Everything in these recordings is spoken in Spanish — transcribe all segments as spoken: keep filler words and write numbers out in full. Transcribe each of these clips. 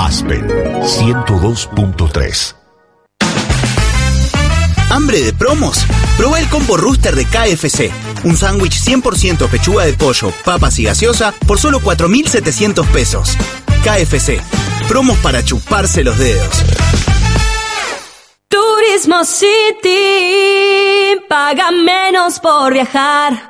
Aspen ciento dos punto tres. ¿Hambre de promos? Probá el combo Rooster de K F C. Un sándwich cien por ciento pechuga de pollo, papas y gaseosa por solo cuatro mil setecientos pesos. K F C. Promos para chuparse los dedos. Turismo City. Paga menos por viajar.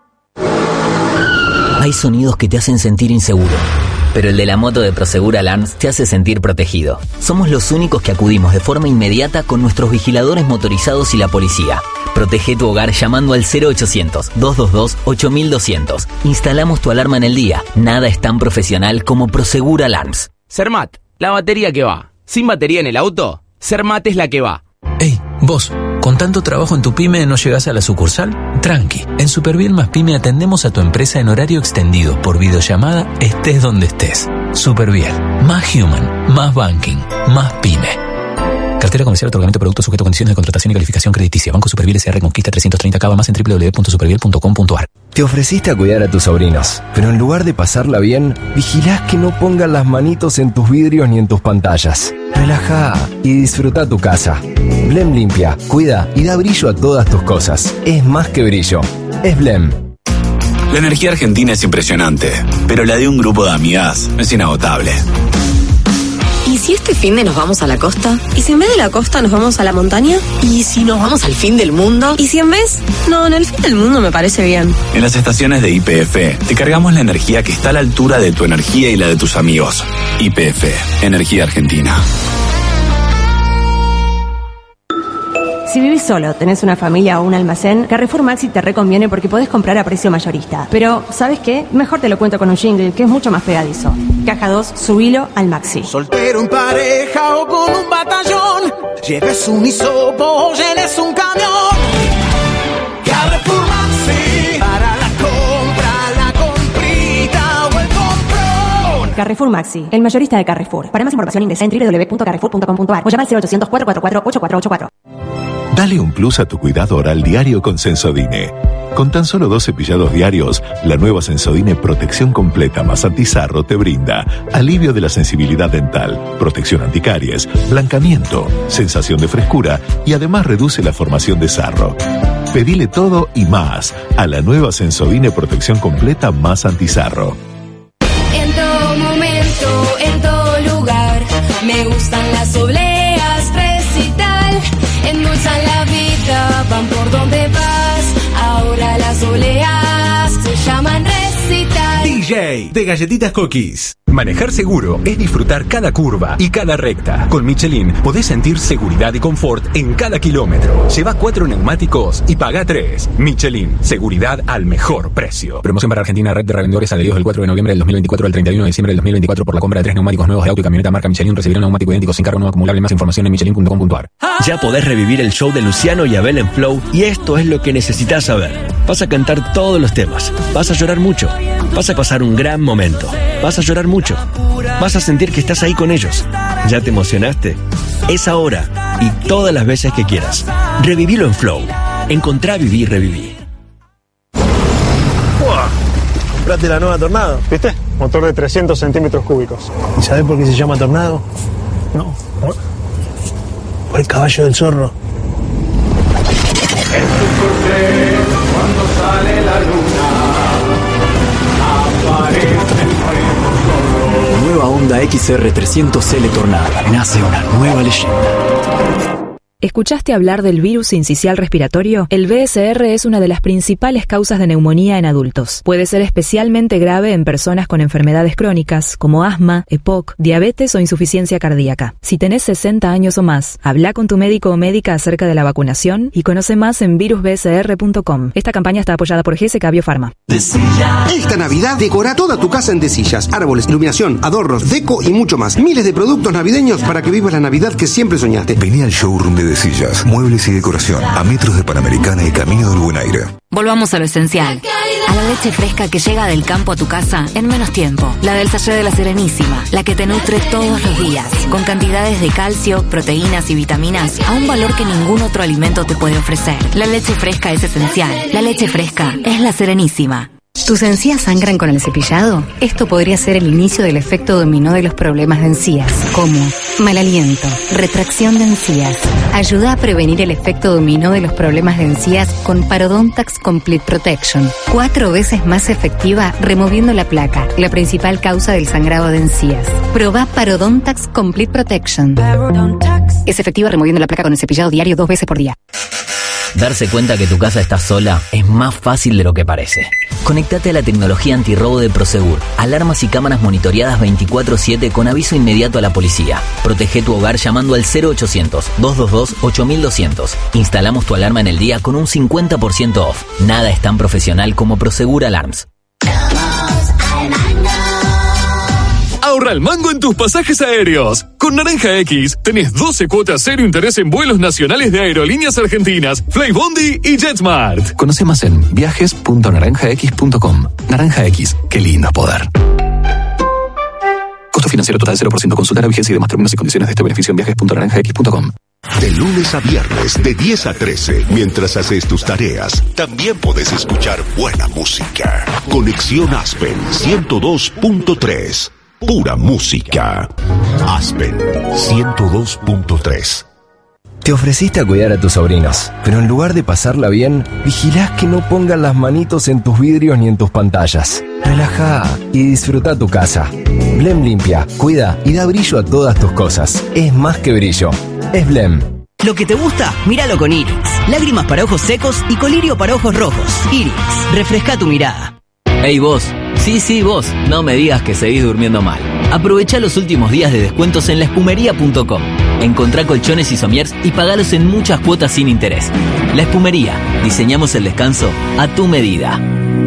Hay sonidos que te hacen sentir inseguro, pero el de la moto de Prosegur Alarms te hace sentir protegido. Somos los únicos que acudimos de forma inmediata con nuestros vigiladores motorizados y la policía. Protege tu hogar llamando al cero ochocientos, doscientos veintidós, ocho mil doscientos. Instalamos tu alarma en el día. Nada es tan profesional como Prosegur Alarms. Cermat, la batería que va. Sin batería en el auto, Cermat es la que va. Ey, vos, ¿con tanto trabajo en tu pyme no llegás a la sucursal? Tranqui, en Superviel más Pyme atendemos a tu empresa en horario extendido por videollamada, estés donde estés. Superviel, más human, más banking, más pyme. Cartera comercial, otorgamiento de productos sujeto a condiciones de contratación y calificación crediticia. Banco Superviel S R Conquista trescientos treinta K, más en doble u doble u doble u punto superviel punto com punto a r. Te ofreciste a cuidar a tus sobrinos, pero en lugar de pasarla bien, vigilás que no pongan las manitos en tus vidrios ni en tus pantallas. Relajá y disfruta tu casa. Blem limpia, cuida y da brillo a todas tus cosas. Es más que brillo, es Blem. La energía argentina es impresionante, pero la de un grupo de amigas es inagotable. ¿Y si este fin de nos vamos a la costa? ¿Y si en vez de la costa nos vamos a la montaña? ¿Y si nos vamos al fin del mundo? ¿Y si en vez? No, en el fin del mundo me parece bien. En las estaciones de Y P F te cargamos la energía que está a la altura de tu energía y la de tus amigos. Y P F, Energía Argentina. Si vivís solo, tenés una familia o un almacén, Carrefour Maxi te reconviene porque podés comprar a precio mayorista. Pero, ¿sabes qué? Mejor te lo cuento con un jingle, que es mucho más pegadizo. Caja dos, subilo al Maxi. Soltero en pareja o con un batallón, lleves un hisopo o llenes un camión. Carrefour Maxi, para la compra, la comprita o el comprón. Carrefour Maxi, el mayorista de Carrefour. Para más información ingresa en doble u doble u doble u punto carrefour punto com punto a r o llama al cero ochocientos, cuatro cuatro cuatro, ocho cuatro ocho cuatro. Dale un plus a tu cuidado oral diario con Sensodine. Con tan solo dos cepillados diarios, la nueva Sensodine Protección Completa más Antizarro te brinda alivio de la sensibilidad dental, protección anticaries, blancamiento, sensación de frescura y además reduce la formación de sarro. Pedile todo y más a la nueva Sensodine Protección Completa más Antizarro. En todo momento, en todo lugar, me gustan las obleas, recital. Endulzan la vida, van por donde vas. Ahora las oleas se llaman recital. D J de Galletitas Cookies. Manejar seguro es disfrutar cada curva y cada recta. Con Michelin podés sentir seguridad y confort en cada kilómetro. Lleva cuatro neumáticos y paga tres. Michelin, seguridad al mejor precio. Promoción para Argentina, red de revendedores adheridos del cuatro de noviembre del dos mil veinticuatro al treinta y uno de diciembre del dos mil veinticuatro. Por la compra de tres neumáticos nuevos de auto y camioneta marca Michelin recibirá un neumático idéntico sin cargo no acumulable. Más información en michelin punto com punto a r. Ya podés revivir el show de Luciano y Abel en Flow, y esto es lo que necesitas saber. Vas a cantar todos los temas. Vas a llorar mucho. Vas a pasar un gran momento. Vas a llorar mucho. Vas a sentir que estás ahí con ellos. ¿Ya te emocionaste? Es ahora y todas las veces que quieras. Revivilo en Flow. Encontrá, viví, reviví. ¡Uah! Comprate la nueva Tornado. ¿Viste? Motor de trescientos centímetros cúbicos. ¿Y sabés por qué se llama Tornado? No. ¿Por? Por el caballo del zorro. En tu corte, cuando sale la luna, aparece el zorro. Nueva Honda X R trescientos L Tornado. Nace una nueva leyenda. ¿Escuchaste hablar del virus sincicial respiratorio? El V S R es una de las principales causas de neumonía en adultos. Puede ser especialmente grave en personas con enfermedades crónicas, como asma, E P O C, diabetes o insuficiencia cardíaca. Si tenés sesenta años o más, habla con tu médico o médica acerca de la vacunación y conoce más en virus b s r punto com. Esta campaña está apoyada por G S K Biofarma. Esta Navidad decora toda tu casa en Desillas. Árboles, iluminación, adornos, deco y mucho más. Miles de productos navideños para que vivas la Navidad que siempre soñaste. Vení al showroom de Desillas, muebles y decoración, a metros de Panamericana y Camino del Buen Aire. Volvamos a lo esencial. A la leche fresca que llega del campo a tu casa en menos tiempo. La del sachet de La Serenísima, la que te nutre todos los días, con cantidades de calcio, proteínas y vitaminas a un valor que ningún otro alimento te puede ofrecer. La leche fresca es esencial. La leche fresca es La Serenísima. ¿Tus encías sangran con el cepillado? Esto podría ser el inicio del efecto dominó de los problemas de encías, como mal aliento, retracción de encías. Ayuda a prevenir el efecto dominó de los problemas de encías con Parodontax Complete Protection. Cuatro veces más efectiva removiendo la placa, la principal causa del sangrado de encías. Probá Parodontax Complete Protection. Es efectiva removiendo la placa con el cepillado diario dos veces por día. Darse cuenta que tu casa está sola es más fácil de lo que parece. Conectate a la tecnología antirrobo de Prosegur. Alarmas y cámaras monitoreadas veinticuatro siete con aviso inmediato a la policía. Protege tu hogar llamando al cero ochocientos, dos dos dos, ocho mil doscientos. Instalamos tu alarma en el día con un cincuenta por ciento off. Nada es tan profesional como Prosegur Alarms. Ahorra el mango en tus pasajes aéreos. Con Naranja X tenés doce cuotas cero interés en vuelos nacionales de Aerolíneas Argentinas, Flybondi y JetSmart. Conoce más en viajes punto naranja x punto com. Naranja X, qué lindo es poder. Costo financiero total cero por ciento. Consulta la vigencia y demás términos y condiciones de este beneficio en viajes punto naranja x punto com. De lunes a viernes, de diez a trece, mientras haces tus tareas, también podés escuchar buena música. Conexión Aspen ciento dos punto tres. Pura música. Aspen ciento dos punto tres. Te ofreciste a cuidar a tus sobrinos, pero en lugar de pasarla bien, vigilás que no pongan las manitos en tus vidrios ni en tus pantallas. Relajá y disfruta tu casa. Blem limpia, cuida y da brillo a todas tus cosas. Es más que brillo, es Blem. Lo que te gusta, míralo con Irix. Lágrimas para ojos secos y colirio para ojos rojos. Irix, refresca tu mirada. Hey vos, sí, sí vos, no me digas que seguís durmiendo mal. Aprovecha los últimos días de descuentos en la espumería punto com. Encontrá colchones y somiers y pagalos en muchas cuotas sin interés. La Espumería, diseñamos el descanso a tu medida.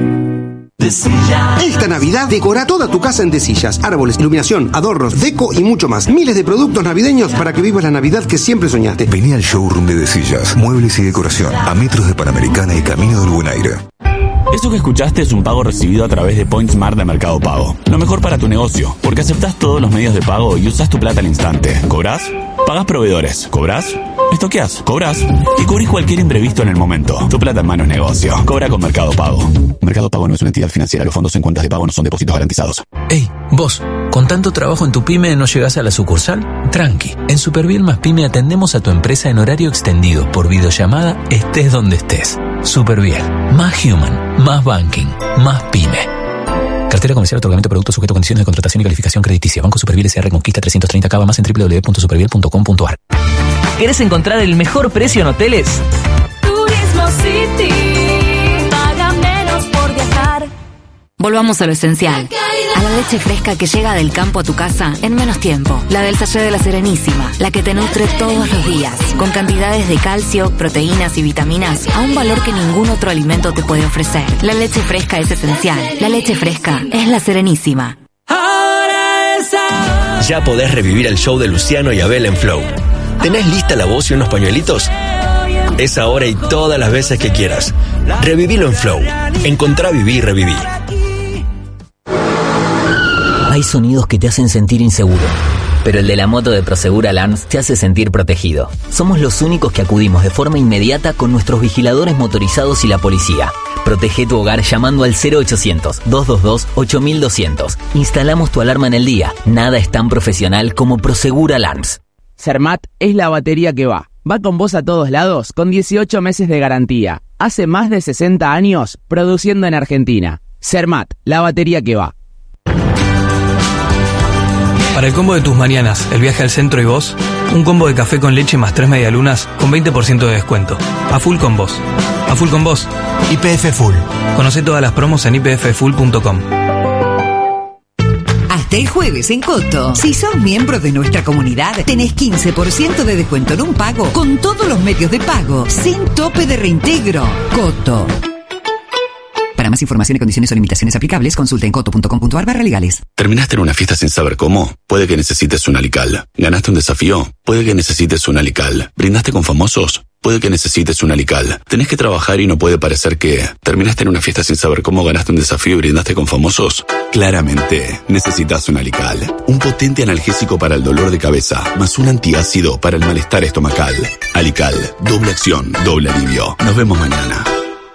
Esta Navidad decora toda tu casa en Desillas, árboles, iluminación, adornos, deco y mucho más. Miles de productos navideños para que vivas la Navidad que siempre soñaste. Vení al showroom de Desillas, muebles y decoración, a metros de Panamericana y Camino del Buen Aire. Eso que escuchaste es un pago recibido a través de Point Smart de Mercado Pago. Lo mejor para tu negocio, porque aceptás todos los medios de pago y usás tu plata al instante. ¿Cobrás? Pagás proveedores. ¿Cobrás? ¿Estoqueás? ¿Cobrás? Y cubrís cualquier imprevisto en el momento. Tu plata en mano es negocio. Cobra con Mercado Pago. Mercado Pago no es una entidad financiera. Los fondos en cuentas de pago no son depósitos garantizados. Ey, vos, ¿con tanto trabajo en tu pyme no llegás a la sucursal? Tranqui, en Superviel más Pyme atendemos a tu empresa en horario extendido por videollamada, estés donde estés. Superviel, más human, más banking, más pyme. Cartera comercial, otorgamiento de productos sujeto a condiciones de contratación y calificación crediticia. Banco Superviel S A Reconquista trescientos treinta Cava más en doble u doble u doble u punto superviel punto com punto a r. ¿Querés encontrar el mejor precio en hoteles? Turismo City. Paga menos por viajar. Volvamos a lo esencial. A la leche fresca que llega del campo a tu casa en menos tiempo. La del sachet de la Serenísima, la que te nutre todos los días, con cantidades de calcio, proteínas y vitaminas a un valor que ningún otro alimento te puede ofrecer. La leche fresca es esencial. La leche fresca es la Serenísima. Ya podés revivir el show de Luciano y Abel en Flow. ¿Tenés lista la voz y unos pañuelitos? Es ahora y todas las veces que quieras. Revivilo en Flow. Encontrá, viví y reviví. Hay sonidos que te hacen sentir inseguro, pero el de la moto de Prosegur Alarms te hace sentir protegido. Somos los únicos que acudimos de forma inmediata con nuestros vigiladores motorizados y la policía. Protege tu hogar llamando al cero ochocientos, dos dos dos, ocho mil doscientos. Instalamos tu alarma en el día. Nada es tan profesional como Prosegur Alarms. Cermat es la batería que va. Va con vos a todos lados con dieciocho meses de garantía. Hace más de sesenta años produciendo en Argentina. Cermat, la batería que va. Para el combo de tus mañanas, el viaje al centro y vos, un combo de café con leche más tres medialunas con veinte por ciento de descuento. A full con vos. A full con vos. Y P F Full. Conoce todas las promos en i p f full punto com. Hasta el jueves en Coto, si sos miembro de nuestra comunidad, tenés quince por ciento de descuento en un pago con todos los medios de pago, sin tope de reintegro. Coto. Para más información y condiciones o limitaciones aplicables, consulta en coto punto com punto a r barra legales. ¿Terminaste en una fiesta sin saber cómo? Puede que necesites un Alical. ¿Ganaste un desafío? Puede que necesites un Alical. ¿Brindaste con famosos? Puede que necesites un Alical. ¿Tenés que trabajar y no puede parecer que terminaste en una fiesta sin saber cómo, ganaste un desafío y brindaste con famosos? Claramente, necesitas un Alical. Un potente analgésico para el dolor de cabeza, más un antiácido para el malestar estomacal. Alical, doble acción, doble alivio. Nos vemos mañana.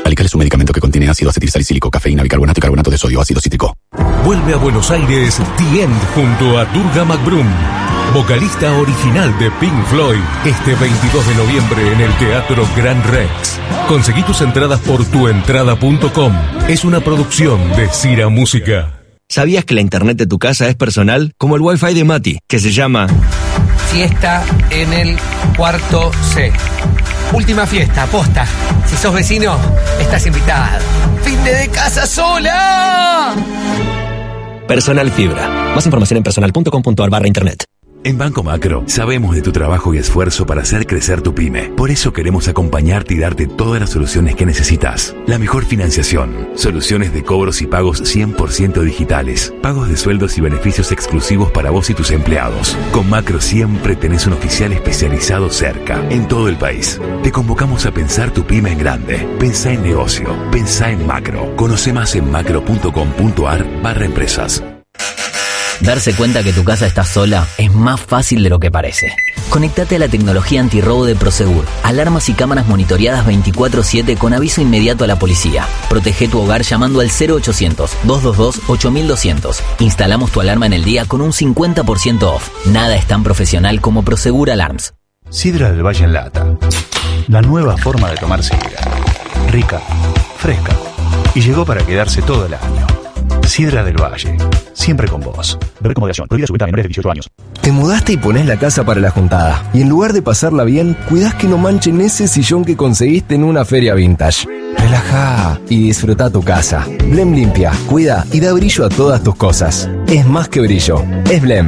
Alical es un medicamento que contiene ácido acetilsalicílico, cafeína, bicarbonato y carbonato de sodio, ácido cítrico. Vuelve a Buenos Aires The End junto a Durga McBroom, vocalista original de Pink Floyd, este veintidós de noviembre en el Teatro Gran Rex. Conseguí tus entradas por tuentrada punto com. Es una producción de Cira Música. ¿Sabías que la internet de tu casa es personal? Como el Wi-Fi de Mati, que se llama... Fiesta en el cuarto C. Última fiesta, posta. Si sos vecino, estás invitado. ¡Fin de casa sola! Personal Fibra. Más información en personal punto com punto ar barra internet. En Banco Macro sabemos de tu trabajo y esfuerzo para hacer crecer tu pyme. Por eso queremos acompañarte y darte todas las soluciones que necesitas. La mejor financiación, soluciones de cobros y pagos cien por ciento digitales, pagos de sueldos y beneficios exclusivos para vos y tus empleados. Con Macro siempre tenés un oficial especializado cerca, en todo el país. Te convocamos a pensar tu pyme en grande. Pensá en negocio, pensá en Macro. Conoce más en macro punto com punto ar barra empresas. Darse cuenta que tu casa está sola es más fácil de lo que parece. Conectate a la tecnología antirrobo de Prosegur. Alarmas y cámaras monitoreadas veinticuatro siete con aviso inmediato a la policía. Protege tu hogar llamando al cero ochocientos, doscientos veintidós, ocho mil doscientos. Instalamos tu alarma en el día con un cincuenta por ciento off. Nada es tan profesional como Prosegur Alarms. Sidra del Valle en lata. La nueva forma de tomar sidra. Rica, fresca y llegó para quedarse todo el año. Sidra del Valle, siempre con vos. Beber con moderación, prohibida su venta a menores de dieciocho años. Te mudaste y ponés la casa para la juntada. Y en lugar de pasarla bien, cuidás que no manchen ese sillón que conseguiste en una feria vintage. Relajá y disfruta tu casa. Blem limpia, cuida y da brillo a todas tus cosas. Es más que brillo, es Blem.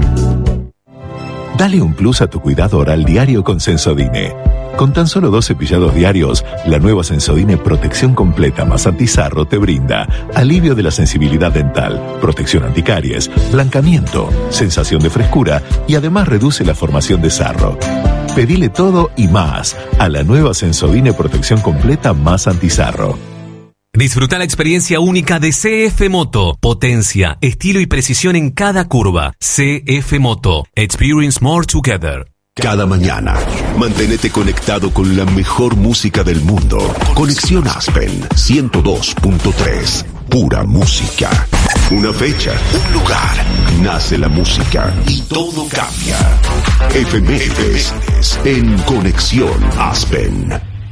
Dale un plus a tu cuidado oral diario con Sensodine. Con tan solo dos cepillados diarios, la nueva Sensodine Protección Completa más Antizarro te brinda alivio de la sensibilidad dental, protección anticaries, blancamiento, sensación de frescura y además reduce la formación de sarro. Pedile todo y más a la nueva Sensodine Protección Completa más Antizarro. Disfruta la experiencia única de C F Moto. Potencia, estilo y precisión en cada curva. C F Moto. Experience more together. Cada mañana, manténete conectado con la mejor música del mundo. Conexión Aspen ciento dos punto tres. Pura música. Una fecha, un lugar. Nace la música y todo cambia. Efemérides en Conexión Aspen.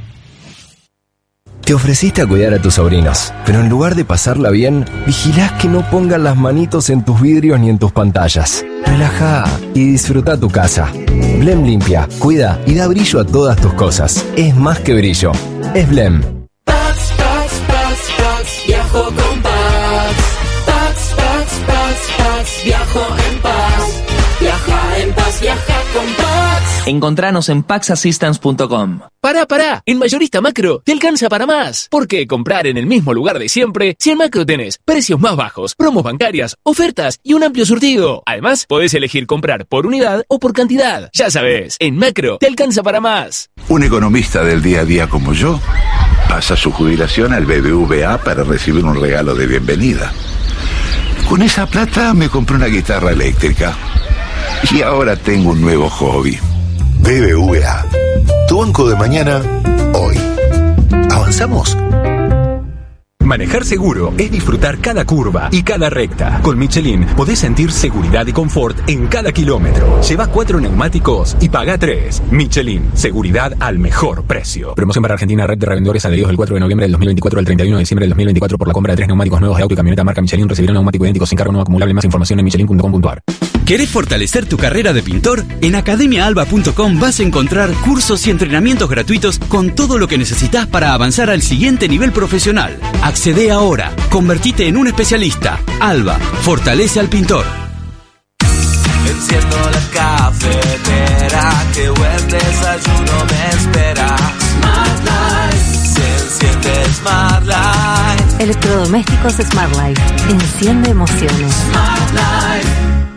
Te ofreciste a cuidar a tus sobrinos, pero en lugar de pasarla bien, vigilás que no pongan las manitos en tus vidrios ni en tus pantallas. Relajá y disfruta tu casa. Blem limpia, cuida y da brillo a todas tus cosas. Es más que brillo, es Blem. Pax, Pax, Pax, Pax, viajo con Pax. Pax, Pax, Pax, Pax, viajo en paz. Viaja en paz, viaja con Pax. Encontranos en pax assistance punto com. Pará, pará, en Mayorista Macro te alcanza para más. ¿Por qué comprar en el mismo lugar de siempre si en Macro tenés precios más bajos, promos bancarias, ofertas y un amplio surtido? Además, podés elegir comprar por unidad o por cantidad. Ya sabés, en Macro te alcanza para más. Un economista del día a día como yo pasa su jubilación al B B V A para recibir un regalo de bienvenida. Con esa plata me compré una guitarra eléctrica y ahora tengo un nuevo hobby. B B V A. Tu banco de mañana, hoy. ¿Avanzamos? Manejar seguro es disfrutar cada curva y cada recta. Con Michelin podés sentir seguridad y confort en cada kilómetro. Lleva cuatro neumáticos y paga tres. Michelin, seguridad al mejor precio. Promoción para Argentina, red de revendedores adheridos del cuatro de noviembre del dos mil veinticuatro al treinta y uno de diciembre del dos mil veinticuatro por la compra de tres neumáticos nuevos de auto y camioneta marca Michelin. Recibirán neumático idéntico sin cargo no acumulable. Más información en michelin punto com punto ar. ¿Querés fortalecer tu carrera de pintor? En academia alba punto com vas a encontrar cursos y entrenamientos gratuitos con todo lo que necesitas para avanzar al siguiente nivel profesional. Accede ahora, convertite en un especialista. Alba, fortalece al pintor. Enciendo la cafetera, qué buen desayuno me espera. Smart Life, se enciende Smart Life. Electrodomésticos Smart Life, enciende emociones. Smart Life.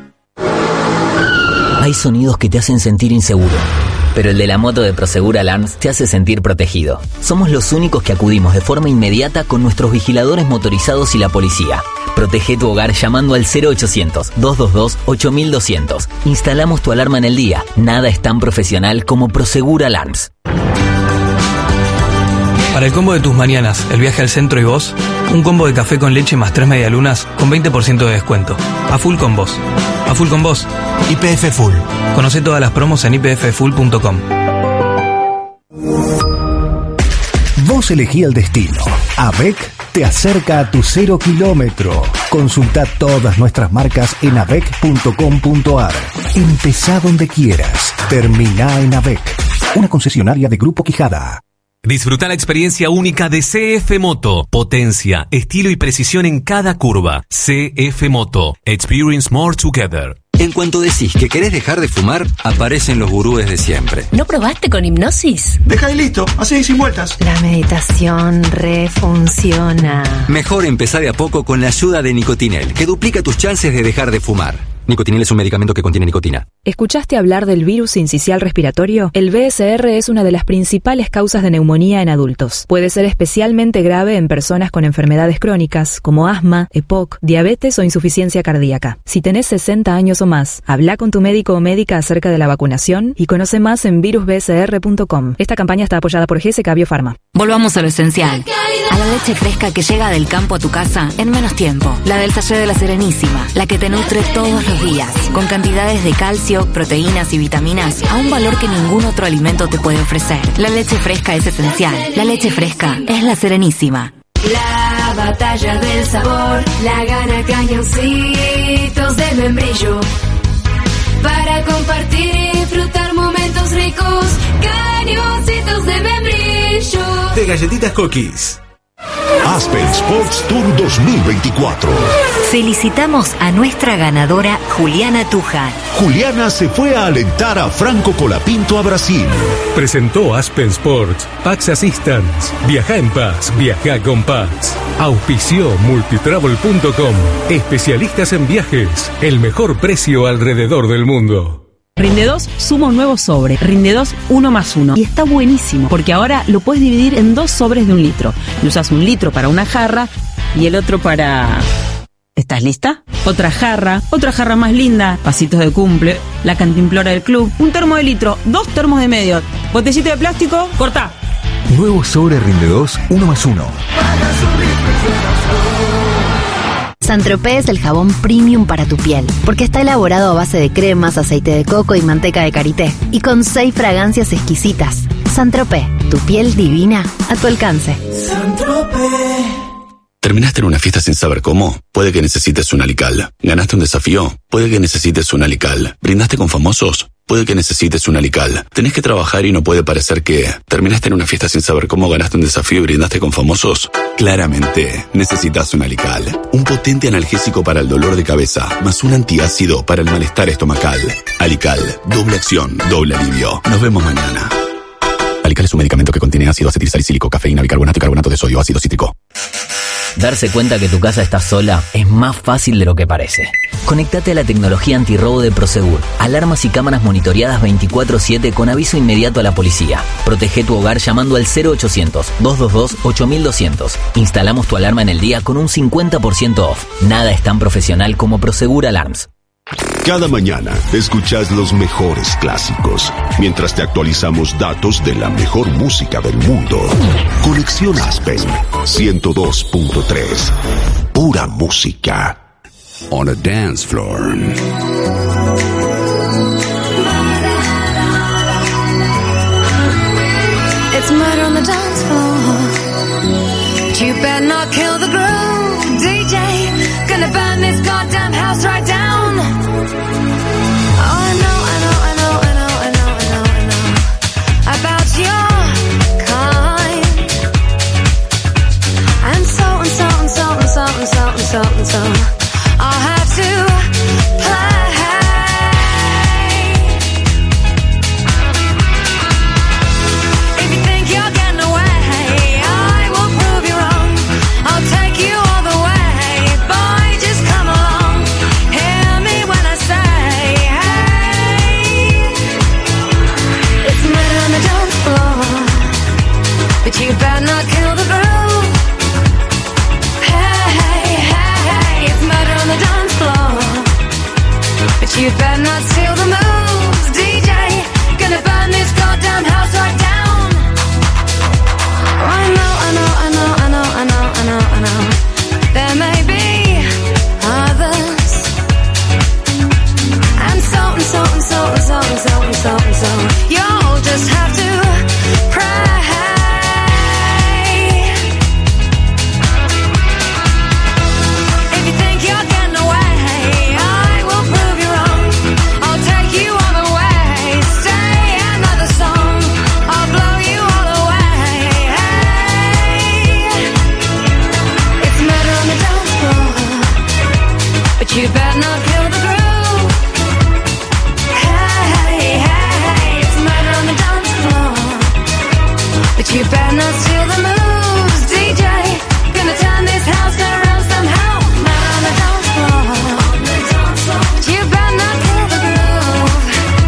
Hay sonidos que te hacen sentir inseguro, pero el de la moto de Prosegur Alarms te hace sentir protegido. Somos los únicos que acudimos de forma inmediata con nuestros vigiladores motorizados y la policía. Protege tu hogar llamando al cero ochocientos, doscientos veintidós, ocho mil doscientos. Instalamos tu alarma en el día. Nada es tan profesional como Prosegur Alarms. Para el combo de tus mañanas, el viaje al centro y vos, un combo de café con leche más tres medialunas con veinte por ciento de descuento. A full con vos. A full con vos. Y P F Full. Conoce todas las promos en i p f full punto com. Vos elegí el destino. AVEC te acerca a tu cero kilómetro. Consulta todas nuestras marcas en avec punto com punto ar. Empezá donde quieras. Terminá en AVEC. Una concesionaria de Grupo Quijada. Disfruta la experiencia única de C F Moto. Potencia, estilo y precisión en cada curva. C F Moto. Experience more together. En cuanto decís que querés dejar de fumar, aparecen los gurúes de siempre. ¿No probaste con hipnosis? Deja y listo, así sin vueltas. La meditación refunciona. Mejor empezar de a poco con la ayuda de Nicotinel, que duplica tus chances de dejar de fumar. Nicotinel es un medicamento que contiene nicotina. ¿Escuchaste hablar del virus sincicial respiratorio? El B S R es una de las principales causas de neumonía en adultos. Puede ser especialmente grave en personas con enfermedades crónicas, como asma, E P O C, diabetes o insuficiencia cardíaca. Si tenés sesenta años o más, habla con tu médico o médica acerca de la vacunación y conoce más en virus b s r punto com. Esta campaña está apoyada por G S K Biopharma. Volvamos a lo esencial. A la leche fresca que llega del campo a tu casa en menos tiempo. La del sachet de la Serenísima, la que te nutre todos los días, con cantidades de calcio, proteínas y vitaminas a un valor que ningún otro alimento te puede ofrecer. La leche fresca es esencial. La leche fresca es la Serenísima. La batalla del sabor la gana Cañoncitos de Membrillo. Para compartir y disfrutar momentos ricos, Cañoncitos de Membrillo. De galletitas Cookies. Aspen Sports Tour dos mil veinticuatro. Felicitamos a nuestra ganadora Juliana Tuja. Juliana se fue a alentar a Franco Colapinto a Brasil. Presentó Aspen Sports, Pax Assistance. Viaja en paz, viaja con Pax. Auspició multitravel punto com. Especialistas en viajes. El mejor precio alrededor del mundo. Rinde dos suma un nuevo sobre, Rinde dos uno más uno. Y está buenísimo, porque ahora lo puedes dividir en dos sobres de un litro. Y usas un litro para una jarra y el otro para... ¿Estás lista? Otra jarra, otra jarra más linda, pasitos de cumple, la cantimplora del club, un termo de litro, dos termos de medio, botellito de plástico, corta. Nuevo sobre Rinde dos uno más uno. Saint-Tropez es el jabón premium para tu piel, porque está elaborado a base de cremas, aceite de coco y manteca de karité, y con seis fragancias exquisitas. Saint-Tropez, tu piel divina a tu alcance. ¿Terminaste en una fiesta sin saber cómo? Puede que necesites un Alical. ¿Ganaste un desafío? Puede que necesites un Alical. ¿Brindaste con famosos? Puede que necesites un Alical. ¿Tenés que trabajar y no puede parecer que... ¿Terminaste en una fiesta sin saber cómo? ¿Ganaste un desafío y brindaste con famosos? Claramente, necesitas un Alical. Un potente analgésico para el dolor de cabeza, más un antiácido para el malestar estomacal. Alical, doble acción, doble alivio. Nos vemos mañana. Alical es un medicamento que contiene ácido acetilsalicílico, cafeína, bicarbonato y carbonato de sodio, ácido cítrico. Darse cuenta que tu casa está sola es más fácil de lo que parece. Conectate a la tecnología antirrobo de Prosegur. Alarmas y cámaras monitoreadas veinticuatro siete con aviso inmediato a la policía. Protege tu hogar llamando al cero ochocientos, doscientos veintidós, ocho mil doscientos. Instalamos tu alarma en el día con un cincuenta por ciento off. Nada es tan profesional como Prosegur Alarms. Cada mañana escuchas los mejores clásicos, mientras te actualizamos datos de la mejor música del mundo. Conexión Aspen ciento dos punto tres. Pura música. On a dance floor. It's murder on the dance floor. But you better not kill the groove, D J. Gonna burn this goddamn house right down. Oh, I know, I know, I know, I know, I know, I know, I know about your kind. And so and so and so and so and so and so and so I'll have to play. so, so, so, so. You'll just have to pray. If you think you're getting away, I will prove you wrong. I'll take you all the way. Stay another song. I'll blow you all away. Hey, it's murder on the dance floor, but you better not kill the groove. Hey, hey, it's murder on the dance floor, but you better not steal the moves. D J, gonna turn this house around somehow. Murder on the dance floor, but you better not kill the groove.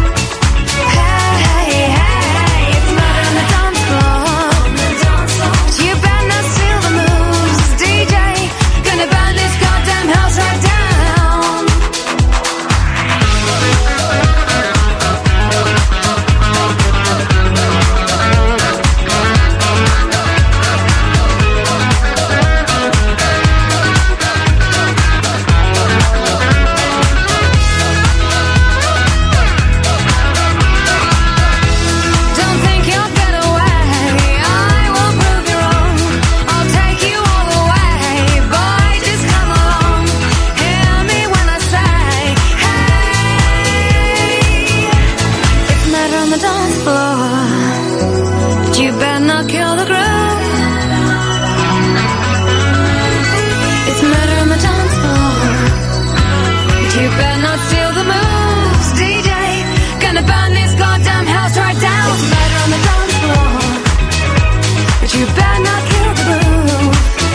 Hey, hey, it's murder on the dance floor, but you better not steal the moves. D J, gonna burn this goddamn house right down. Don't think you'll get away. I will prove you wrong. I'll take you all the way. Boy, just come along. Hear me when I say, hey, it's murder on the dance floor, but you better not kill the groove. It's murder on the dance floor, but you better not steal the moves. D J, gonna burn this goddamn house right down. It's murder on the dance floor, but you better not kill the groove.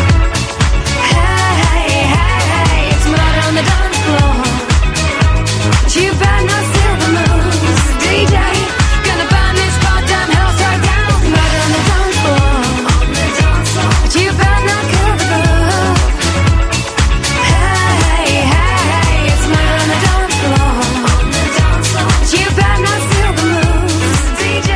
Hey, hey, it's murder on the dance floor, but you better not steal the moves. D J, gonna burn this goddamn house right down. It's murder on the dance floor, but you better not kill the groove. Hey, hey, it's murder on the dance floor, but you better not steal the moves. D J.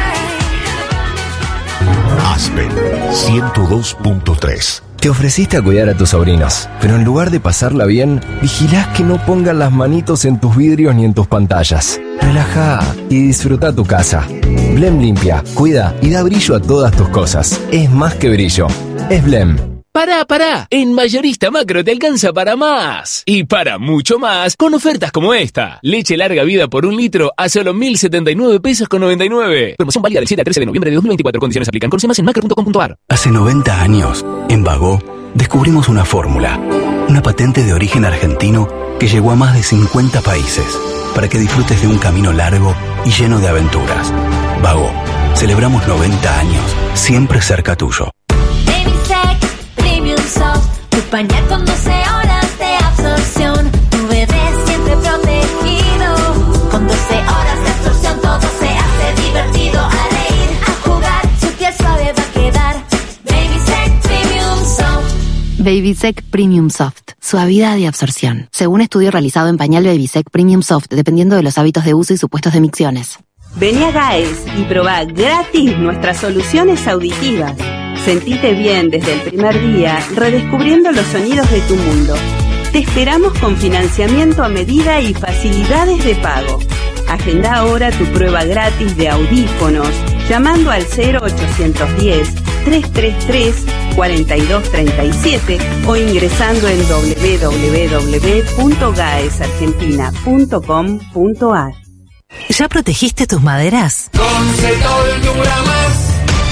Aspen ciento dos punto tres. Te ofreciste a cuidar a tus sobrinos, pero en lugar de pasarla bien, vigilás que no pongan las manitos en tus vidrios ni en tus pantallas. Relajá y disfruta tu casa. Blem limpia, cuida y da brillo a todas tus cosas. Es más que brillo, es Blem. Pará, pará, en Mayorista Macro te alcanza para más. Y para mucho más, con ofertas como esta. Leche larga vida por un litro a solo mil setenta y nueve pesos con noventa y nueve. Promoción válida del siete al trece de noviembre de dos mil veinticuatro. Condiciones aplican. Conoce más en macro punto com punto a r. Hace noventa años, en Bagó, descubrimos una fórmula, una patente de origen argentino que llegó a más de cincuenta países, para que disfrutes de un camino largo y lleno de aventuras. Bagó, celebramos noventa años, siempre cerca tuyo. Babysec Premium Soft, tu pañal con doce horas de absorción, tu bebé siempre protegido, con doce horas de absorción todo se hace divertido, a reír, a jugar, su piel suave va a quedar. Babysec Premium Soft. Babysec Premium Soft, suavidad y absorción. Según estudio realizado en pañal Babysec Premium Soft, dependiendo de los hábitos de uso y supuestos de micciones. Vení a GAES y probá gratis nuestras soluciones auditivas. Sentite bien desde el primer día, redescubriendo los sonidos de tu mundo. Te esperamos con financiamiento a medida y facilidades de pago. Agenda ahora tu prueba gratis de audífonos llamando al cero ochocientos diez, trescientos treinta y tres, cuarenta y dos treinta y siete o ingresando en doble u doble u doble u punto gaes argentina punto com punto a r. ¿Ya protegiste tus maderas? Con Cetol dura más.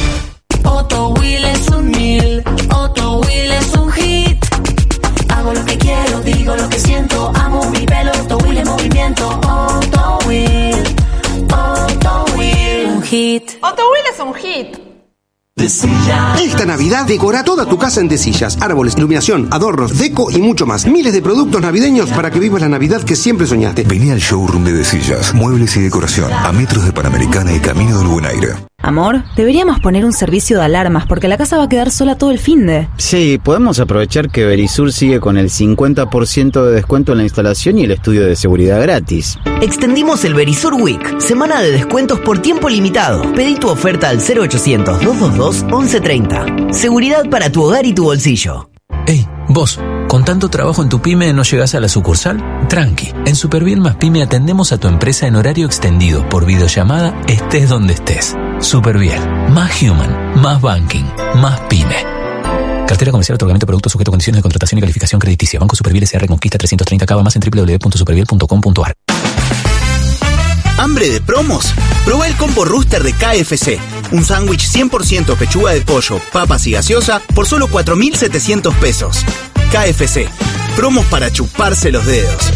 Otto Will es un mil, Otto Will es un hit. Hago lo que quiero, digo lo que siento, amo mi pelo, Otto Will en movimiento. Otto Will, Otto Will, un hit. Otto Will es un hit. Desillas. Esta Navidad decora toda tu casa en Desillas. Árboles, iluminación, adornos, deco y mucho más. Miles de productos navideños para que vivas la Navidad que siempre soñaste. Vení al showroom de Desillas, muebles y decoración, a metros de Panamericana y Camino del Buen Aire. Amor, deberíamos poner un servicio de alarmas porque la casa va a quedar sola todo el finde. Sí, podemos aprovechar que Verisur sigue con el cincuenta por ciento de descuento en la instalación y el estudio de seguridad gratis. Extendimos el Verisur Week, semana de descuentos por tiempo limitado. Pedí tu oferta al cero ochocientos, doscientos veintidós, once treinta. Seguridad para tu hogar y tu bolsillo. Ey, vos, ¿Con tanto trabajo en tu pyme no llegas a la sucursal? Tranqui, en Superviel más Pyme atendemos a tu empresa en horario extendido por videollamada, estés donde estés. Superviel, más human, más banking, más pyme. Cartera comercial, otorgamiento de productos sujeto a condiciones de contratación y calificación crediticia. Banco Superviel S R Conquista trescientos treinta Cava, más en doble u doble u doble u punto superviel punto com punto a r. ¿Hambre de promos? Probá el combo Rooster de K F C. Un sándwich cien por ciento pechuga de pollo, papas y gaseosa por solo cuatro mil setecientos pesos. K F C. Promos para chuparse los dedos.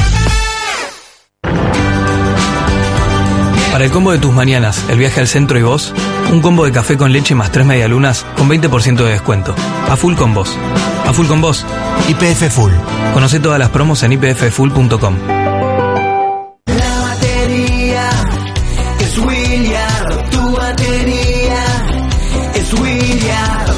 Para el combo de tus mañanas, el viaje al centro y vos, un combo de café con leche más tres medialunas con veinte por ciento de descuento. A full con vos. A full con vos. Y P F Full. Conoce todas las promos en i p f full punto com. La batería es Williard, tu batería es Williard.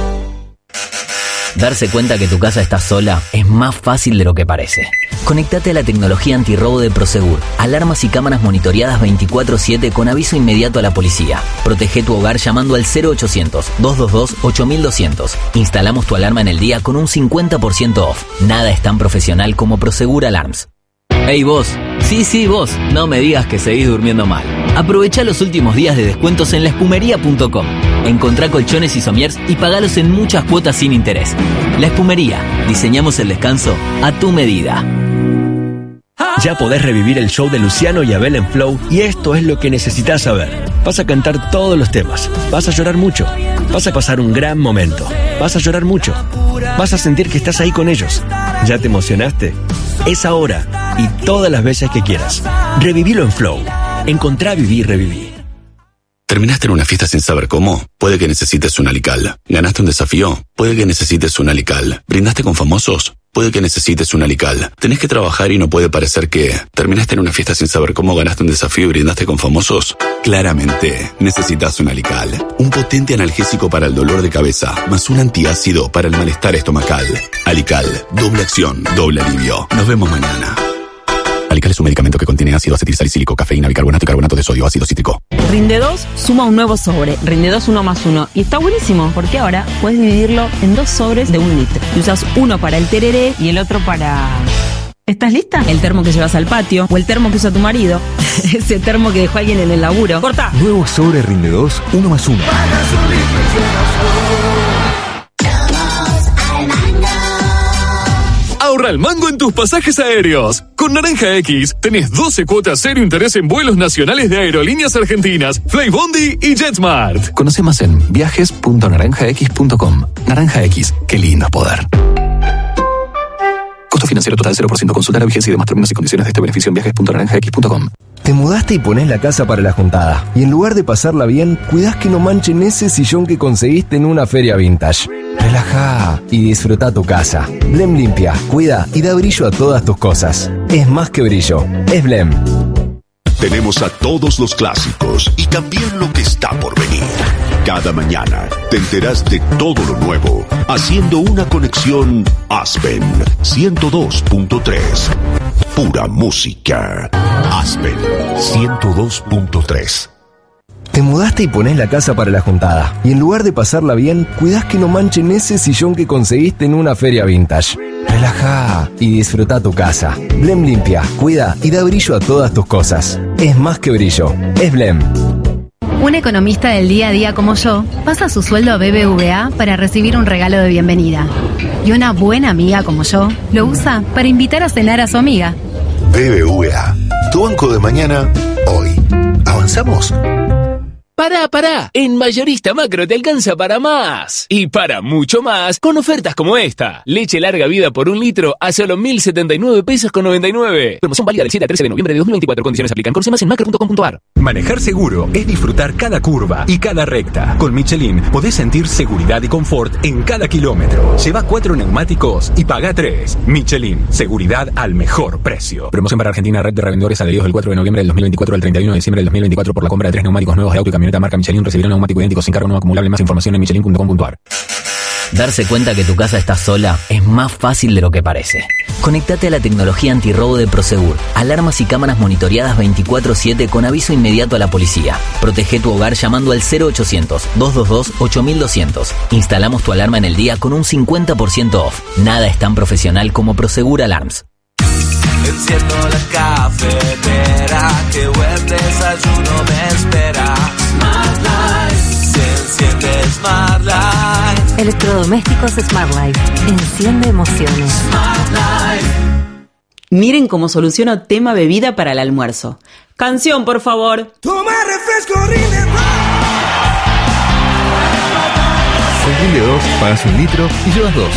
Darse cuenta que tu casa está sola es más fácil de lo que parece. Conectate a la tecnología antirrobo de Prosegur. Alarmas y cámaras monitoreadas veinticuatro siete con aviso inmediato a la policía. Protege tu hogar llamando al cero ochocientos, doscientos veintidós, ocho mil doscientos. Instalamos tu alarma en el día con un cincuenta por ciento off. Nada es tan profesional como Prosegur Alarms. Hey vos, sí, sí vos, no me digas que seguís durmiendo mal. Aprovecha los últimos días de descuentos en la espumería punto com. Encontrá colchones y somiers y pagalos en muchas cuotas sin interés. La Espumería, diseñamos el descanso a tu medida. Ya podés revivir el show de Luciano y Abel en Flow y esto es lo que necesitas saber. Vas a cantar todos los temas, vas a llorar mucho, vas a pasar un gran momento, vas a llorar mucho, vas a sentir que estás ahí con ellos. ¿Ya te emocionaste? Es ahora y todas las veces que quieras. Revivilo en Flow. Encontrá, vivir, revivir. ¿Terminaste en una fiesta sin saber cómo? Puede que necesites un Alical. ¿Ganaste un desafío? Puede que necesites un Alical. ¿Brindaste con famosos? Puede que necesites un Alical. ¿Tenés que trabajar y no puede parecer que terminaste en una fiesta sin saber cómo, ganaste un desafío y brindaste con famosos? Claramente, necesitas un Alical. Un potente analgésico para el dolor de cabeza, más un antiácido para el malestar estomacal. Alical, doble acción, doble alivio. Nos vemos mañana. Alical es un medicamento que contiene ácido acetilsalicílico, cafeína, bicarbonato y carbonato de sodio, ácido cítrico. Rinde dos suma un nuevo sobre, Rinde dos uno más uno. Y está buenísimo, porque ahora puedes dividirlo en dos sobres de un litro. Y usas uno para el tereré y el otro para... ¿Estás lista? El termo que llevas al patio, o el termo que usa tu marido, ese termo que dejó alguien en el laburo. ¡Corta! Nuevo sobre Rinde dos uno más uno. Ahorra el mango en tus pasajes aéreos. Con Naranja X tenés doce cuotas cero interés en vuelos nacionales de aerolíneas argentinas, Flybondi y JetSmart. Conoce más en viajes punto naranja x punto com. Naranja X, qué lindo es poder. Costo financiero total cero por ciento. Consulta la vigencia y demás términos y condiciones de este beneficio en viajes punto naranja x punto com. Te mudaste y ponés la casa para la juntada. Y en lugar de pasarla bien, cuidás que no manchen ese sillón que conseguiste en una feria vintage. Relajá y disfruta tu casa. Blem limpia, cuida y da brillo a todas tus cosas. Es más que brillo, es Blem. Tenemos a todos los clásicos y también lo que está por venir. Cada mañana te enterás de todo lo nuevo, haciendo una conexión Aspen ciento dos punto tres. Pura música. Aspen ciento dos punto tres. Te mudaste y ponés la casa para la juntada. Y en lugar de pasarla bien, cuidás que no manchen ese sillón que conseguiste en una feria vintage. Relajá y disfruta tu casa. Blem limpia, cuida y da brillo a todas tus cosas. Es más que brillo, es Blem. Un economista del día a día como yo pasa su sueldo a B B V A para recibir un regalo de bienvenida. Y una buena amiga como yo lo usa para invitar a cenar a su amiga. B B V A, tu banco de mañana, hoy. ¿Avanzamos? Pará, pará, en Mayorista Macro te alcanza para más. Y para mucho más, con ofertas como esta. Leche larga vida por un litro a solo mil setenta y nueve pesos con noventa y nueve. Promoción válida del siete al trece de noviembre de dos mil veinticuatro. Condiciones aplican. Conoce más en macro punto com punto a r. Manejar seguro es disfrutar cada curva y cada recta. Con Michelin podés sentir seguridad y confort en cada kilómetro. Lleva cuatro neumáticos y paga tres. Michelin, seguridad al mejor precio. Promoción para Argentina, red de revendedores adheridos del cuatro de noviembre del dos mil veinticuatro al treinta y uno de diciembre del dos mil veinticuatro por la compra de tres neumáticos nuevos de auto y camioneta marca Michelin recibirá un neumático idéntico sin cargo, no acumulable. Más información en michelin punto com punto a r. Darse cuenta que tu casa está sola es más fácil de lo que parece. Conectate a la tecnología antirrobo de Prosegur. Alarmas y cámaras monitoreadas veinticuatro siete con aviso inmediato a la policía. Protege tu hogar llamando al cero ochocientos, dos dos dos, ocho mil doscientos. Instalamos tu alarma en el día con un cincuenta por ciento off. Nada es tan profesional como Prosegur Alarms. Enciendo la cafetera, que buen desayuno me espera. Smart Life, se enciende Smart Life. Electrodomésticos Smart Life, enciende emociones. Smart Life. Miren cómo soluciono tema bebida para el almuerzo. Canción, por favor. Toma refresco Rinde dos. Con Rinde dos pagas un litro y llevas dos.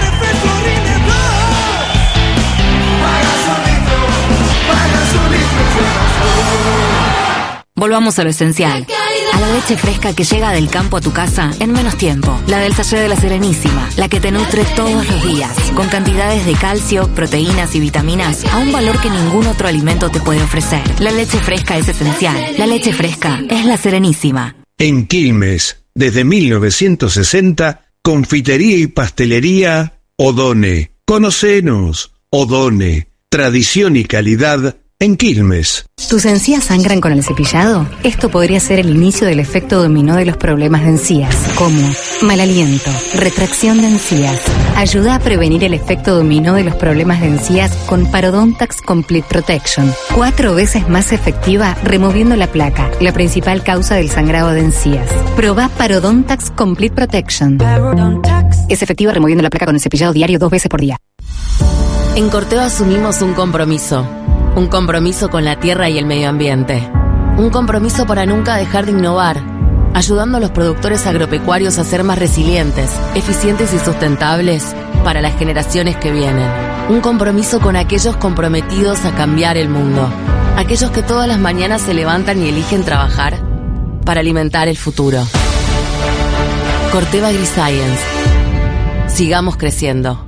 Volvamos a lo esencial. A la leche fresca que llega del campo a tu casa en menos tiempo. La del sachet de La Serenísima, la que te nutre todos los días, con cantidades de calcio, proteínas y vitaminas a un valor que ningún otro alimento te puede ofrecer. La leche fresca es esencial. La leche fresca es La Serenísima. En Quilmes, desde mil novecientos sesenta, confitería y pastelería Odone. Conocenos. Odone. Tradición y calidad en Quilmes. ¿Tus encías sangran con el cepillado? Esto podría ser el inicio del efecto dominó de los problemas de encías, como mal aliento, retracción de encías. Ayuda a prevenir el efecto dominó de los problemas de encías con Parodontax Complete Protection. Cuatro veces más efectiva removiendo la placa, la principal causa del sangrado de encías. Probá Parodontax Complete Protection. Es efectiva removiendo la placa con el cepillado diario dos veces por día. En Corteva asumimos un compromiso. Un compromiso con la tierra y el medio ambiente. Un compromiso para nunca dejar de innovar, ayudando a los productores agropecuarios a ser más resilientes, eficientes y sustentables para las generaciones que vienen. Un compromiso con aquellos comprometidos a cambiar el mundo. Aquellos que todas las mañanas se levantan y eligen trabajar para alimentar el futuro. Corteva AgriScience. Sigamos creciendo.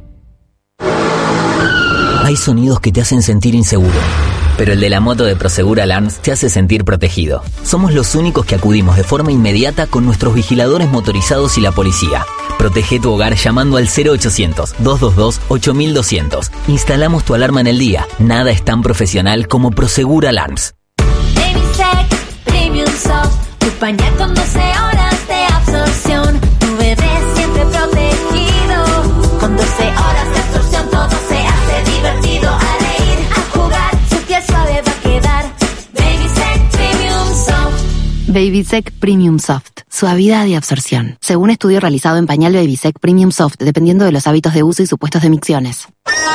Hay sonidos que te hacen sentir inseguro, pero el de la moto de Prosegur Alarms te hace sentir protegido. Somos los únicos que acudimos de forma inmediata con nuestros vigiladores motorizados y la policía. Protege tu hogar llamando al cero ochocientos, dos dos dos, ocho mil doscientos. Instalamos tu alarma en el día. Nada es tan profesional como Prosegur Alarms. Baby Premium Soft, tu pañal con doce horas de absorción. Tu bebé siempre protegido, con doce horas de absorción todo se hace divertido. A reír, a jugar, su piel suave va a quedar. Babysec Premium Soft. Babysec Premium Soft, suavidad y absorción. Según estudio realizado en pañal Babysec Premium Soft, dependiendo de los hábitos de uso y supuestos de micciones.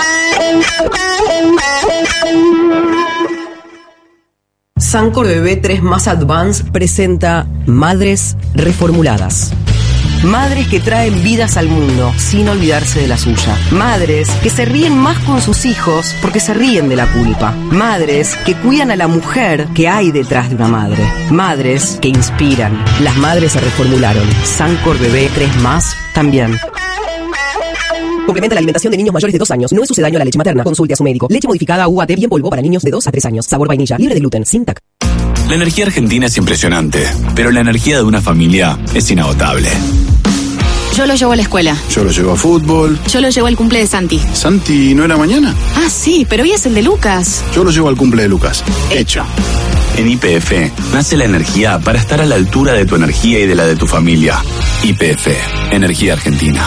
Sancor Bebé tres más Advance presenta Madres Reformuladas. Madres que traen vidas al mundo sin olvidarse de la suya. Madres que se ríen más con sus hijos porque se ríen de la culpa. Madres que cuidan a la mujer que hay detrás de una madre. Madres que inspiran. Las madres se reformularon. Sancor Bebé tres más también. Complementa la alimentación de niños mayores de dos años. No es sucedáneo a la leche materna. Consulte a su médico. Leche modificada U A T bien polvo para niños de dos a tres años. Sabor vainilla. Libre de gluten. Sin T A C. La energía argentina es impresionante, pero la energía de una familia es inagotable. Yo lo llevo a la escuela. Yo lo llevo a fútbol. Yo lo llevo al cumple de Santi. ¿Santi no era mañana? Ah, sí, pero hoy es el de Lucas. Yo lo llevo al cumple de Lucas. Hecho. En Y P F nace la energía para estar a la altura de tu energía y de la de tu familia. Y P F, Energía Argentina.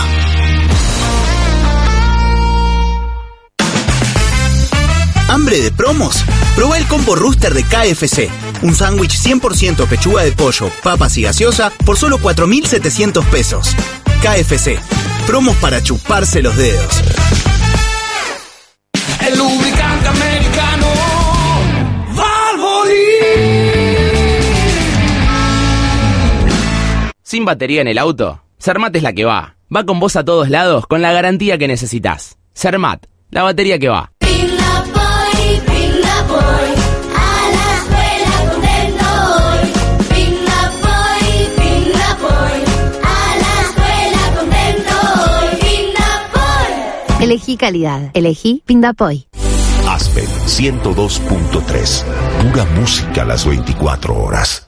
¿Hambre de promos? Probá el combo Rooster de K F C. Un sándwich cien por ciento pechuga de pollo, papas y gaseosa por solo cuatro mil setecientos pesos. K F C. Promos para chuparse los dedos. El lubricante americano Valvoline. ¿Sin batería en el auto? Zermatt es la que va. Va con vos a todos lados con la garantía que necesitas. Zermatt, la batería que va. Elegí calidad. Elegí Pindapoy. Aspen ciento dos punto tres. Pura música a las veinticuatro horas.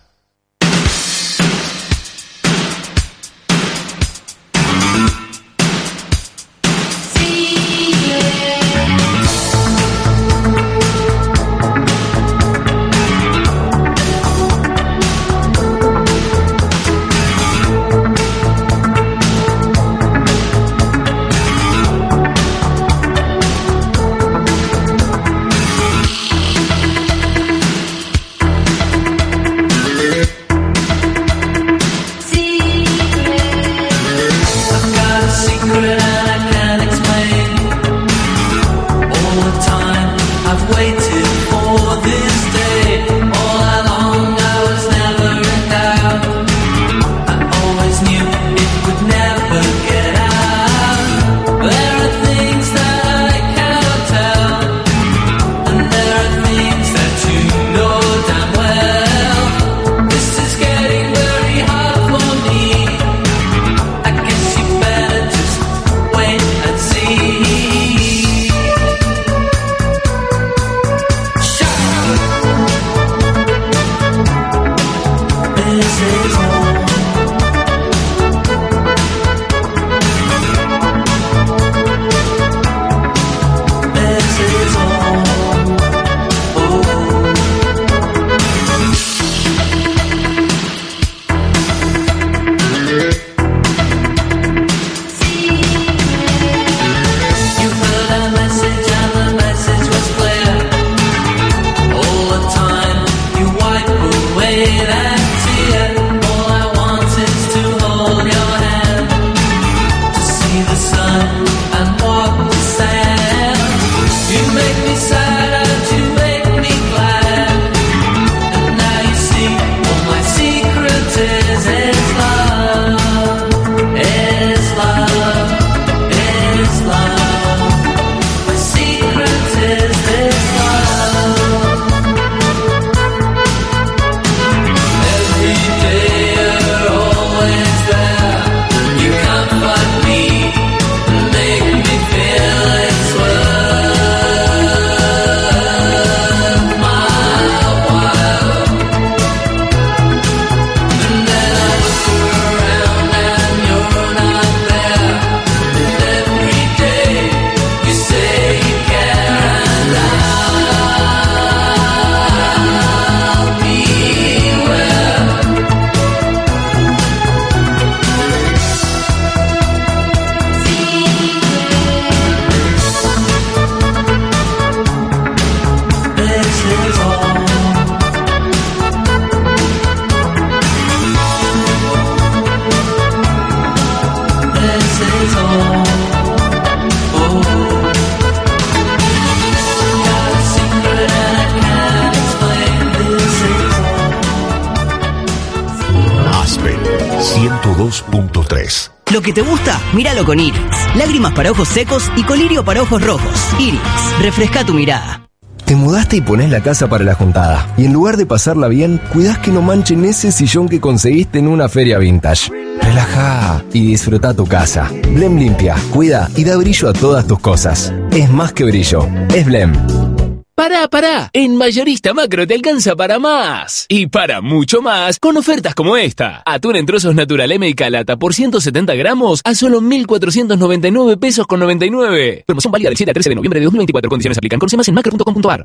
ciento dos punto tres. Lo que te gusta, míralo con Iris. Lágrimas para ojos secos y colirio para ojos rojos. Iris, refresca tu mirada. Te mudaste y ponés la casa para la juntada. Y en lugar de pasarla bien, cuidás que no manchen ese sillón que conseguiste en una feria vintage. Relajá y disfruta tu casa. Blem limpia, cuida y da brillo a todas tus cosas. Es más que brillo, es Blem. Pará, pará, en Mayorista Macro te alcanza para más. Y para mucho más, con ofertas como esta. Atún en trozos natural M y Calata por ciento setenta gramos a solo mil cuatrocientos noventa y nueve pesos con noventa y nueve. Promoción válida del siete al trece de noviembre de dos mil veinticuatro. Condiciones aplican. Conoce más en macro punto com punto a r.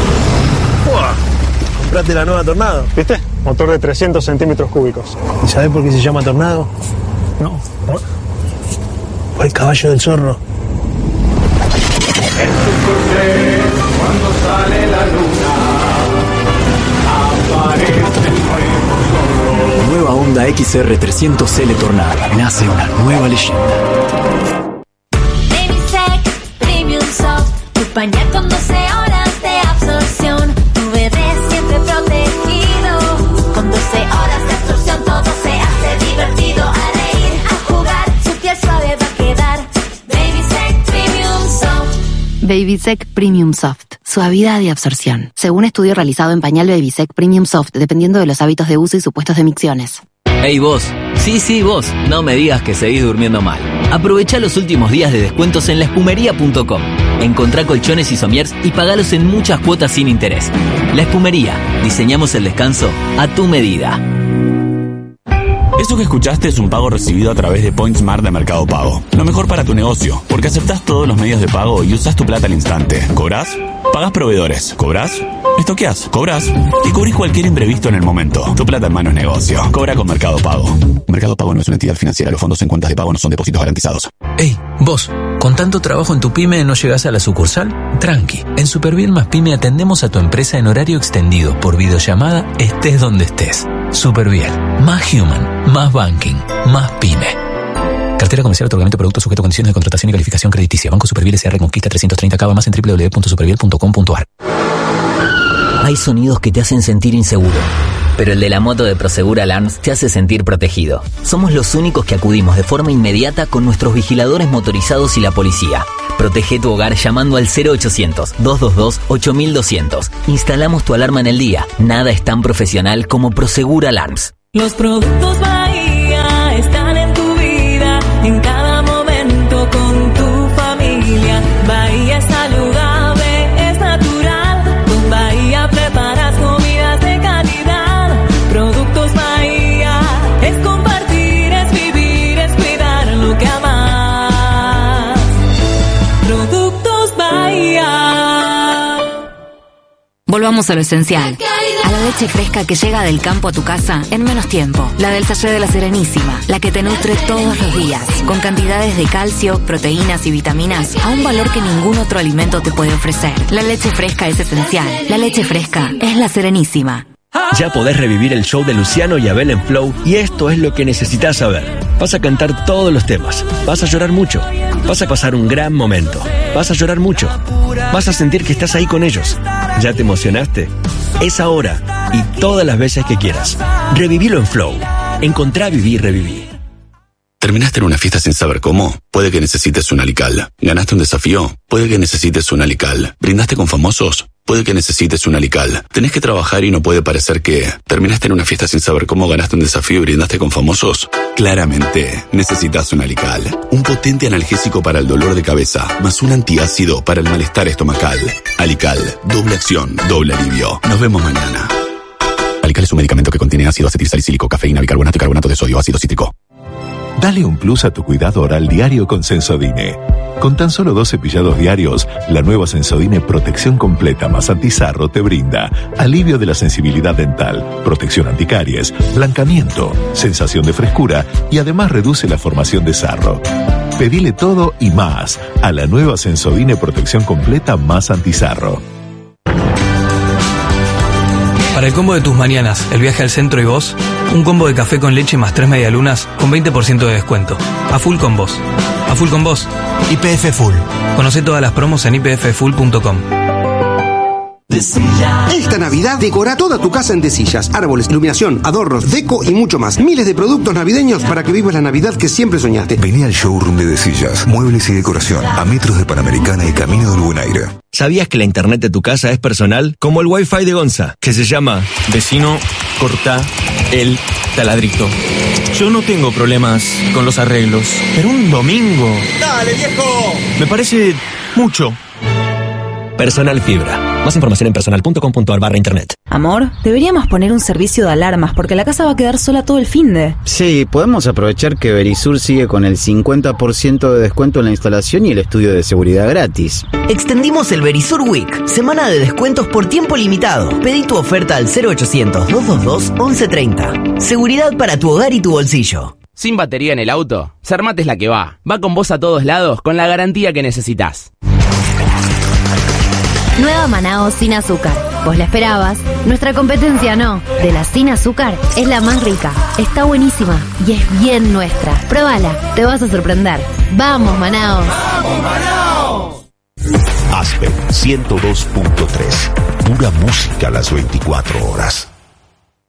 ¡Uah! Comprate la nueva Tornado. ¿Viste? Motor de trescientos centímetros cúbicos. ¿Y sabés por qué se llama Tornado? No. ¿Por, por el caballo del zorro? Cuando sale la luna, aparece el nuevo zorro. Nueva Honda X R trescientos L Tornado. Nace una nueva leyenda. Baby Premium Soft, tu pañal con doce horas de absorción. Tu bebé siempre protegido. Con doce horas de absorción todo se hace divertido. A reír, a jugar, su piel suave va a quedar. Baby Premium Soft. Babysec Premium Soft. Suavidad y absorción. Según estudio realizado en pañal Babysec Premium Soft, dependiendo de los hábitos de uso y supuestos de micciones. Hey vos, sí, sí, vos, no me digas que seguís durmiendo mal. Aprovecha los últimos días de descuentos en la espumería punto com. Encontrá colchones y somiers y pagalos en muchas cuotas sin interés. La Espumería, diseñamos el descanso a tu medida. Eso que escuchaste es un pago recibido a través de PointSmart de Mercado Pago. Lo mejor para tu negocio, porque aceptás todos los medios de pago y usás tu plata al instante. ¿Cobrás? Pagás proveedores. ¿Cobrás? ¿Estoqueás? ¿Cobrás? Y cubrís cualquier imprevisto en el momento. Tu plata en mano es negocio. Cobra con Mercado Pago. Mercado Pago no es una entidad financiera. Los fondos en cuentas de pago no son depósitos garantizados. Ey, vos, ¿con tanto trabajo en tu pyme no llegás a la sucursal? Tranqui, en Superbiel más Pyme atendemos a tu empresa en horario extendido por videollamada, estés donde estés. Superbiel, más human, más banking, más pyme. Cartera comercial, otorgamiento de productos sujeto a condiciones de contratación y calificación crediticia. Banco Superbiel S A Reconquista trescientos treinta K, más en doble u doble u doble u punto superbiel punto com punto a r. Hay sonidos que te hacen sentir inseguro, pero el de la moto de Prosegur Alarms te hace sentir protegido. Somos los únicos que acudimos de forma inmediata con nuestros vigiladores motorizados y la policía. Protege tu hogar llamando al cero ochocientos, doscientos veintidós, ocho mil doscientos. Instalamos tu alarma en el día. Nada es tan profesional como Prosegur Alarms. Los productos Bahía están en tu vida, en cada momento con tu familia. Bahía es saludable, es natural. Con Bahía preparas comidas de calidad. Productos Bahía es compartir, es vivir, es cuidar lo que amas. Productos Bahía. Volvamos a lo esencial. A la leche fresca que llega del campo a tu casa en menos tiempo. La del sachet de la Serenísima, la que te nutre todos los días, con cantidades de calcio, proteínas y vitaminas a un valor que ningún otro alimento te puede ofrecer. La leche fresca es esencial. La leche fresca es la Serenísima. Ya podés revivir el show de Luciano y Abel en Flow y esto es lo que necesitas saber. Vas a cantar todos los temas, vas a llorar mucho, vas a pasar un gran momento, vas a llorar mucho, vas a sentir que estás ahí con ellos. ¿Ya te emocionaste? Es ahora y todas las veces que quieras. Revivilo en Flow. Encontrá, viví, reviví. ¿Terminaste en una fiesta sin saber cómo? Puede que necesites un Alical. ¿Ganaste un desafío? Puede que necesites un Alical. ¿Brindaste con famosos? Puede que necesites un Alical. ¿Tenés que trabajar y no puede parecer que terminaste en una fiesta sin saber cómo, ganaste un desafío y brindaste con famosos? Claramente, necesitas un Alical. Un potente analgésico para el dolor de cabeza, más un antiácido para el malestar estomacal. Alical, doble acción, doble alivio. Nos vemos mañana. Alical es un medicamento que contiene ácido acetilsalicílico, cafeína, bicarbonato y carbonato de sodio, ácido cítrico. Dale un plus a tu cuidado oral diario con Sensodine. Con tan solo dos cepillados diarios, la nueva Sensodine Protección Completa más Antisarro te brinda alivio de la sensibilidad dental, protección anticaries, blancamiento, sensación de frescura y además reduce la formación de sarro. Pedile todo y más a la nueva Sensodine Protección Completa más Antisarro. Para el combo de tus mañanas, el viaje al centro y vos, un combo de café con leche más tres medialunas con veinte por ciento de descuento. A full con vos. A full con vos. Y P F Full. Conoce todas las promos en i p f full punto com. Esta Navidad decora toda tu casa en Desillas. Árboles, iluminación, adornos, deco y mucho más. Miles de productos navideños para que vivas la Navidad que siempre soñaste. Vení al showroom de Desillas, muebles y decoración, a metros de Panamericana y Camino del Buen Aire. ¿Sabías que la internet de tu casa es personal? Como el Wi-Fi de Gonza, que se llama Vecino, corta el taladrito. Yo no tengo problemas con los arreglos, pero un domingo... ¡Dale, viejo! Me parece mucho. Personal Fibra. Más información en personal punto com punto a r barra internet. Amor, deberíamos poner un servicio de alarmas porque la casa va a quedar sola todo el finde. Sí, podemos aprovechar que Verisur sigue con el cincuenta por ciento de descuento en la instalación y el estudio de seguridad gratis. Extendimos el Verisur Week, semana de descuentos por tiempo limitado. Pedí tu oferta al cero ochocientos, doscientos veintidós, once treinta. Seguridad para tu hogar y tu bolsillo. ¿Sin batería en el auto? Cermat es la que va. Va con vos a todos lados con la garantía que necesitas. Nueva Manao sin azúcar. Vos la esperabas, nuestra competencia no. De la sin azúcar es la más rica, está buenísima y es bien nuestra. Próbala, te vas a sorprender. ¡Vamos, Manao! ¡Vamos, Manao! Aspen ciento dos punto tres. Pura música a las veinticuatro horas.